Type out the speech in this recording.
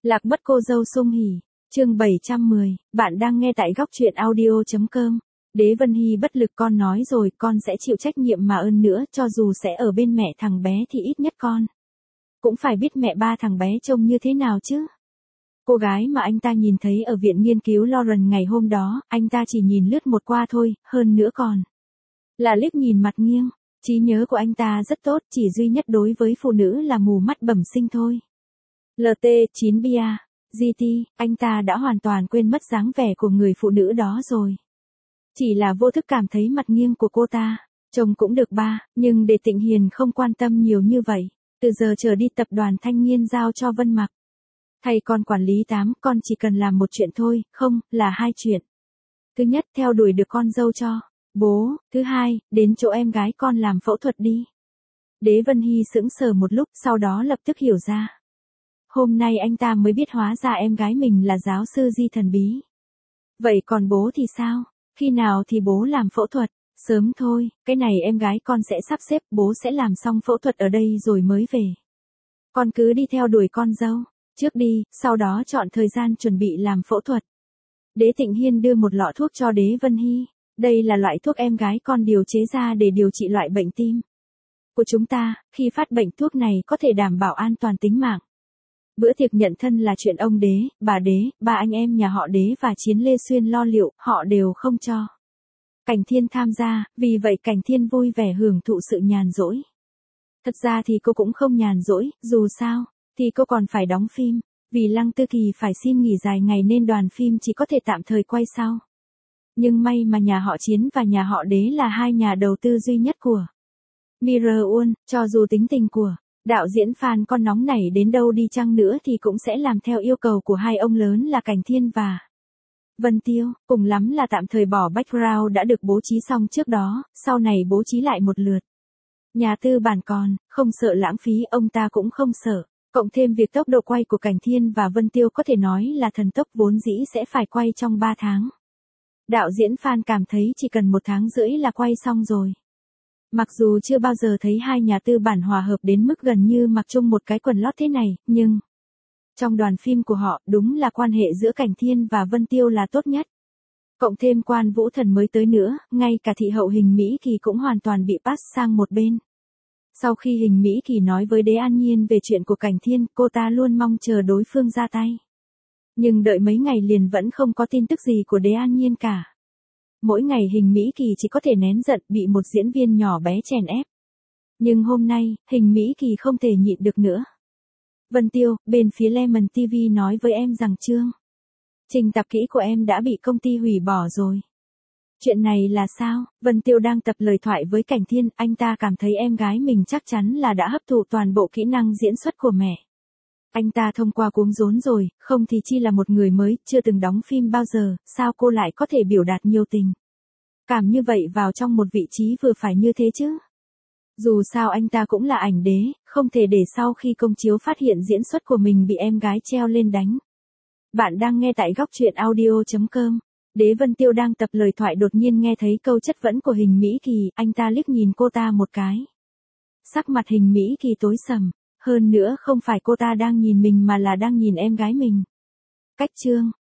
Lạc mất cô dâu sung hỉ. Chương 710, bạn đang nghe tại góc truyện audio.com. Đế Vân Hy bất lực, con nói rồi, con sẽ chịu trách nhiệm mà ơn nữa, cho dù sẽ ở bên mẹ thằng bé thì ít nhất con cũng phải biết mẹ ba thằng bé trông như thế nào chứ. Cô gái mà anh ta nhìn thấy ở viện nghiên cứu Lauren ngày hôm đó, anh ta chỉ nhìn lướt một qua thôi, hơn nữa còn là liếc nhìn mặt nghiêng. Trí nhớ của anh ta rất tốt, chỉ duy nhất đối với phụ nữ là mù mắt bẩm sinh thôi. LT9 Bia, GT, anh ta đã hoàn toàn quên mất dáng vẻ của người phụ nữ đó rồi. Chỉ là vô thức cảm thấy mặt nghiêng của cô ta trông cũng được ba, nhưng để Tịnh Hiền không quan tâm nhiều như vậy. Từ giờ trở đi tập đoàn Thanh Niên giao cho Vân Mặc. Thầy con quản lý 8, con chỉ cần làm một chuyện thôi, không, là hai chuyện. Thứ nhất, theo đuổi được con dâu cho bố. Thứ hai, đến chỗ em gái con làm phẫu thuật đi. Đế Vân Hy sững sờ một lúc, sau đó lập tức hiểu ra. Hôm nay anh ta mới biết hóa ra em gái mình là giáo sư Di thần bí. Vậy còn bố thì sao? Khi nào thì bố làm phẫu thuật? Sớm thôi, cái này em gái con sẽ sắp xếp, bố sẽ làm xong phẫu thuật ở đây rồi mới về. Con cứ đi theo đuổi con dâu trước đi, sau đó chọn thời gian chuẩn bị làm phẫu thuật. Đế Tịnh Hiên đưa một lọ thuốc cho Đế Vân Hy. Đây là loại thuốc em gái con điều chế ra để điều trị loại bệnh tim của chúng ta, khi phát bệnh thuốc này có thể đảm bảo an toàn tính mạng. Bữa tiệc nhận thân là chuyện ông Đế, bà Đế, ba anh em nhà họ Đế và Chiến Lê Xuyên lo liệu, họ đều không cho Cảnh Thiên tham gia, vì vậy Cảnh Thiên vui vẻ hưởng thụ sự nhàn rỗi. Thật ra thì cô cũng không nhàn rỗi, dù sao thì cô còn phải đóng phim, vì Lăng Tư Kỳ phải xin nghỉ dài ngày nên đoàn phim chỉ có thể tạm thời quay sau. Nhưng may mà nhà họ Chiến và nhà họ Đế là hai nhà đầu tư duy nhất của Mirror, cho dù tính tình của đạo diễn Phan con nóng nảy đến đâu đi chăng nữa thì cũng sẽ làm theo yêu cầu của hai ông lớn là Cảnh Thiên và Vân Tiêu, cùng lắm là tạm thời bỏ background đã được bố trí xong trước đó, sau này bố trí lại một lượt. Nhà tư bản còn không sợ lãng phí, ông ta cũng không sợ. Cộng thêm việc tốc độ quay của Cảnh Thiên và Vân Tiêu có thể nói là thần tốc, vốn dĩ sẽ phải quay trong 3 tháng. Đạo diễn Phan cảm thấy chỉ cần 1 tháng rưỡi là quay xong rồi. Mặc dù chưa bao giờ thấy hai nhà tư bản hòa hợp đến mức gần như mặc chung một cái quần lót thế này, nhưng trong đoàn phim của họ, đúng là quan hệ giữa Cảnh Thiên và Vân Tiêu là tốt nhất. Cộng thêm Quan Vũ Thần mới tới nữa, ngay cả thị hậu Hình Mỹ Kỳ cũng hoàn toàn bị pass sang một bên. Sau khi Hình Mỹ Kỳ nói với Đế An Nhiên về chuyện của Cảnh Thiên, cô ta luôn mong chờ đối phương ra tay. Nhưng đợi mấy ngày liền vẫn không có tin tức gì của Đế An Nhiên cả. Mỗi ngày Hình Mỹ Kỳ chỉ có thể nén giận bị một diễn viên nhỏ bé chèn ép. Nhưng hôm nay, Hình Mỹ Kỳ không thể nhịn được nữa. Vân Tiêu, bên phía Lemon TV nói với em rằng chương trình tập kỹ của em đã bị công ty hủy bỏ rồi. Chuyện này là sao? Vân Tiêu đang tập lời thoại với Cảnh Thiên, anh ta cảm thấy em gái mình chắc chắn là đã hấp thụ toàn bộ kỹ năng diễn xuất của mẹ. Anh ta thông qua cuống rốn rồi, không thì chi là một người mới, chưa từng đóng phim bao giờ, sao cô lại có thể biểu đạt nhiều tình cảm như vậy vào trong một vị trí vừa phải như thế chứ? Dù sao anh ta cũng là ảnh đế, không thể để sau khi công chiếu phát hiện diễn xuất của mình bị em gái treo lên đánh. Bạn đang nghe tại góc truyện audio.com. Đế Vân Tiêu đang tập lời thoại đột nhiên nghe thấy câu chất vấn của Hình Mỹ Kỳ, anh ta liếc nhìn cô ta một cái. Sắc mặt Hình Mỹ Kỳ tối sầm, hơn nữa không phải cô ta đang nhìn mình mà là đang nhìn em gái mình. Cách chương